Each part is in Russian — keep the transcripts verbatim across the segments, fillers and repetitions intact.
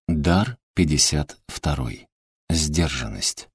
Дар пятьдесят второй. Сдержанность.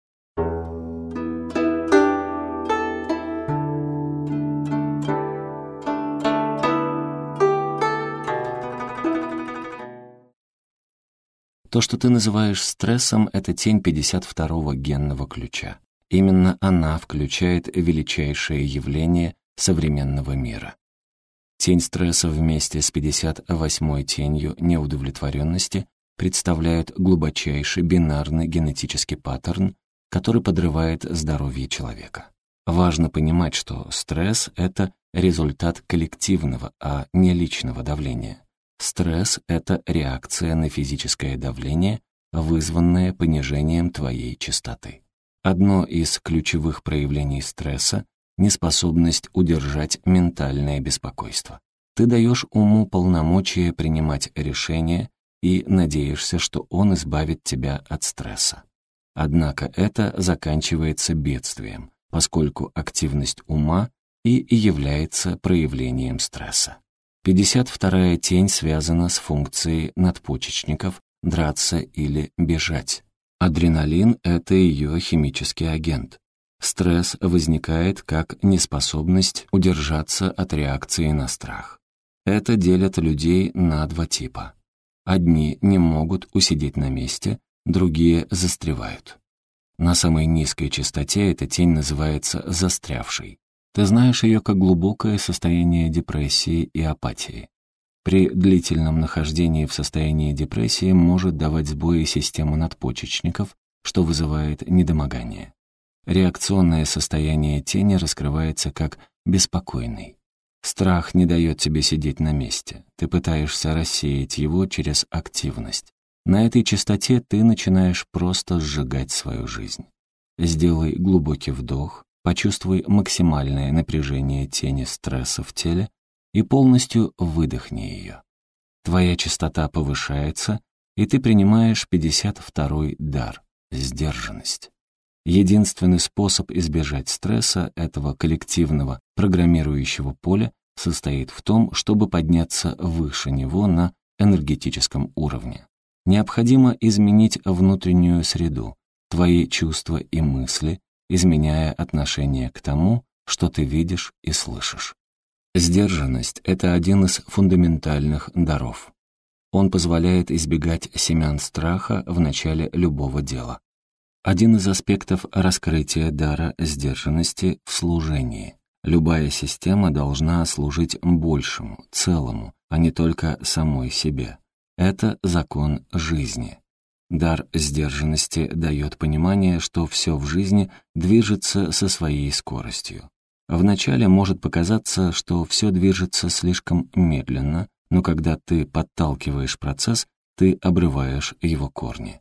То, что ты называешь стрессом, это тень пятьдесят второго генного ключа. Именно она включает величайшее явление современного мира. Тень стресса вместе с пятьдесят восьмой тенью неудовлетворенности представляют глубочайший бинарный генетический паттерн, который подрывает здоровье человека. Важно понимать, что стресс — это результат коллективного, а не личного давления. Стресс — это реакция на физическое давление, вызванное понижением твоей частоты. Одно из ключевых проявлений стресса — неспособность удержать ментальное беспокойство. Ты даешь уму полномочия принимать решения и надеешься, что он избавит тебя от стресса. Однако это заканчивается бедствием, поскольку активность ума и является проявлением стресса. пятьдесят вторая тень связана с функцией надпочечников драться или бежать. Адреналин — это ее химический агент. Стресс возникает как неспособность удержаться от реакции на страх. Это делит людей на два типа. Одни не могут усидеть на месте, другие застревают. На самой низкой частоте эта тень называется застрявшей. Ты знаешь ее как глубокое состояние депрессии и апатии. При длительном нахождении в состоянии депрессии может давать сбои системы надпочечников, что вызывает недомогание. Реакционное состояние тени раскрывается как беспокойный. Страх не дает тебе сидеть на месте. Ты пытаешься рассеять его через активность. На этой частоте ты начинаешь просто сжигать свою жизнь. Сделай глубокий вдох, почувствуй максимальное напряжение тени стресса в теле и полностью выдохни ее. Твоя частота повышается, и ты принимаешь пятьдесят второй дар — сдержанность. Единственный способ избежать стресса этого коллективного программирующего поля состоит в том, чтобы подняться выше него на энергетическом уровне. Необходимо изменить внутреннюю среду, твои чувства и мысли, изменяя отношение к тому, что ты видишь и слышишь. Сдержанность — это один из фундаментальных даров. Он позволяет избегать семян страха в начале любого дела. Один из аспектов раскрытия дара сдержанности в служении. Любая система должна служить большему, целому, а не только самой себе. Это закон жизни. Дар сдержанности дает понимание, что все в жизни движется со своей скоростью. Вначале может показаться, что все движется слишком медленно, но когда ты подталкиваешь процесс, ты обрываешь его корни.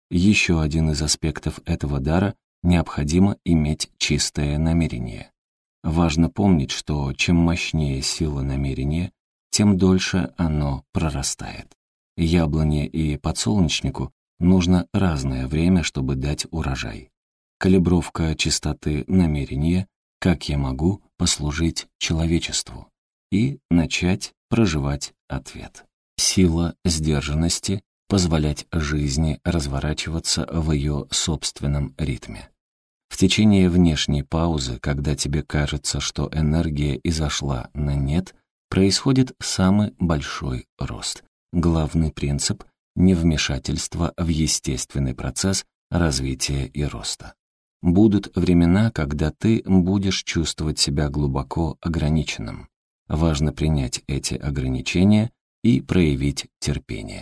Еще один из аспектов этого дара — необходимо иметь чистое намерение. Важно помнить, что чем мощнее сила намерения, тем дольше оно прорастает. Яблоне и подсолнечнику нужно разное время, чтобы дать урожай. Калибровка чистоты намерения, как я могу послужить человечеству, и начать проживать ответ. Сила сдержанности — позволять жизни разворачиваться в ее собственном ритме. В течение внешней паузы, когда тебе кажется, что энергия изошла на нет, происходит самый большой рост. Главный принцип — невмешательство в естественный процесс развития и роста. Будут времена, когда ты будешь чувствовать себя глубоко ограниченным. Важно принять эти ограничения и проявить терпение.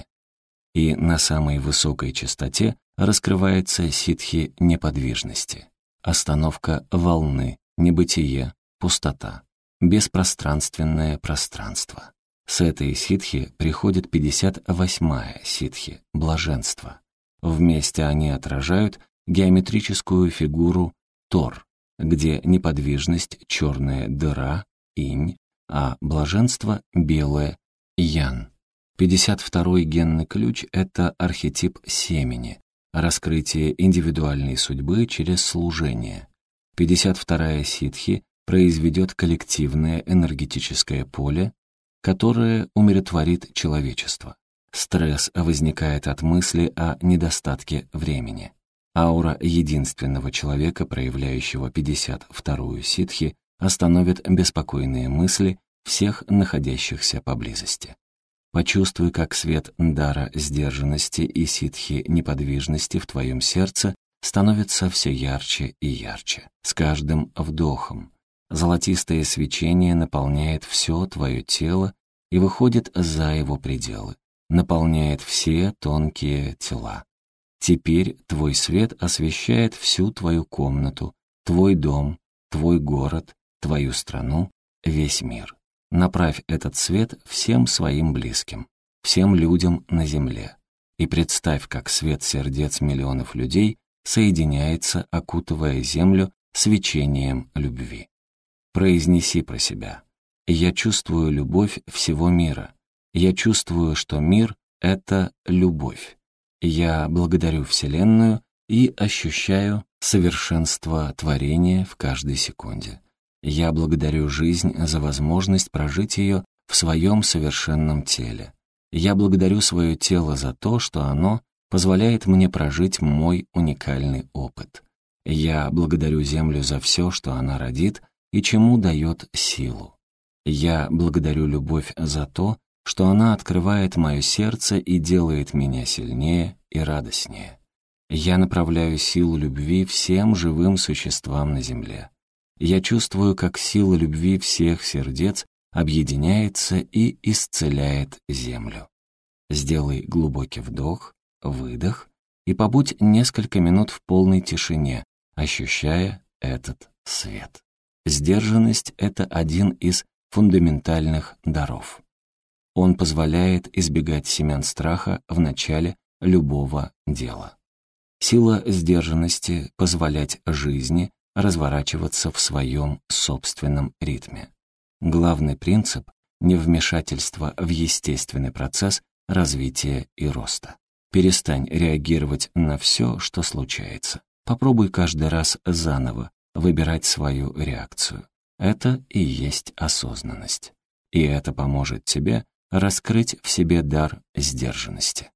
И на самой высокой частоте раскрывается ситхи неподвижности. Остановка волны, небытие, пустота, беспространственное пространство. С этой ситхи приходит пятьдесят восьмая ситхи, блаженство. Вместе они отражают геометрическую фигуру Тор, где неподвижность — черная дыра, инь, а блаженство — белое, ян. пятьдесят второй генный ключ — это архетип семени, раскрытие индивидуальной судьбы через служение. пятьдесят вторая ситхи произведет коллективное энергетическое поле, которое умиротворит человечество. Стресс возникает от мысли о недостатке времени. Аура единственного человека, проявляющего пятьдесят вторую ситхи, остановит беспокойные мысли всех находящихся поблизости. Почувствуй, как свет дара сдержанности и ситхи неподвижности в твоем сердце становится все ярче и ярче. С каждым вдохом золотистое свечение наполняет все твое тело и выходит за его пределы, наполняет все тонкие тела. Теперь твой свет освещает всю твою комнату, твой дом, твой город, твою страну, весь мир. Направь этот свет всем своим близким, всем людям на земле. И представь, как свет сердец миллионов людей соединяется, окутывая землю свечением любви. Произнеси про себя: «Я чувствую любовь всего мира. Я чувствую, что мир — это любовь. Я благодарю Вселенную и ощущаю совершенство творения в каждой секунде. Я благодарю жизнь за возможность прожить ее в своем совершенном теле. Я благодарю свое тело за то, что оно позволяет мне прожить мой уникальный опыт. Я благодарю Землю за все, что она родит и чему дает силу. Я благодарю любовь за то, что она открывает мое сердце и делает меня сильнее и радостнее. Я направляю силу любви всем живым существам на Земле. Я чувствую, как сила любви всех сердец объединяется и исцеляет Землю. Сделай глубокий вдох, выдох и побудь несколько минут в полной тишине, ощущая этот свет. Сдержанность — это один из фундаментальных даров. Он позволяет избегать семян страха в начале любого дела. Сила сдержанности — позволять жизни разворачиваться в своем собственном ритме. Главный принцип — невмешательство в естественный процесс развития и роста. Перестань реагировать на все, что случается. Попробуй каждый раз заново выбирать свою реакцию. Это и есть осознанность. И это поможет тебе раскрыть в себе дар сдержанности.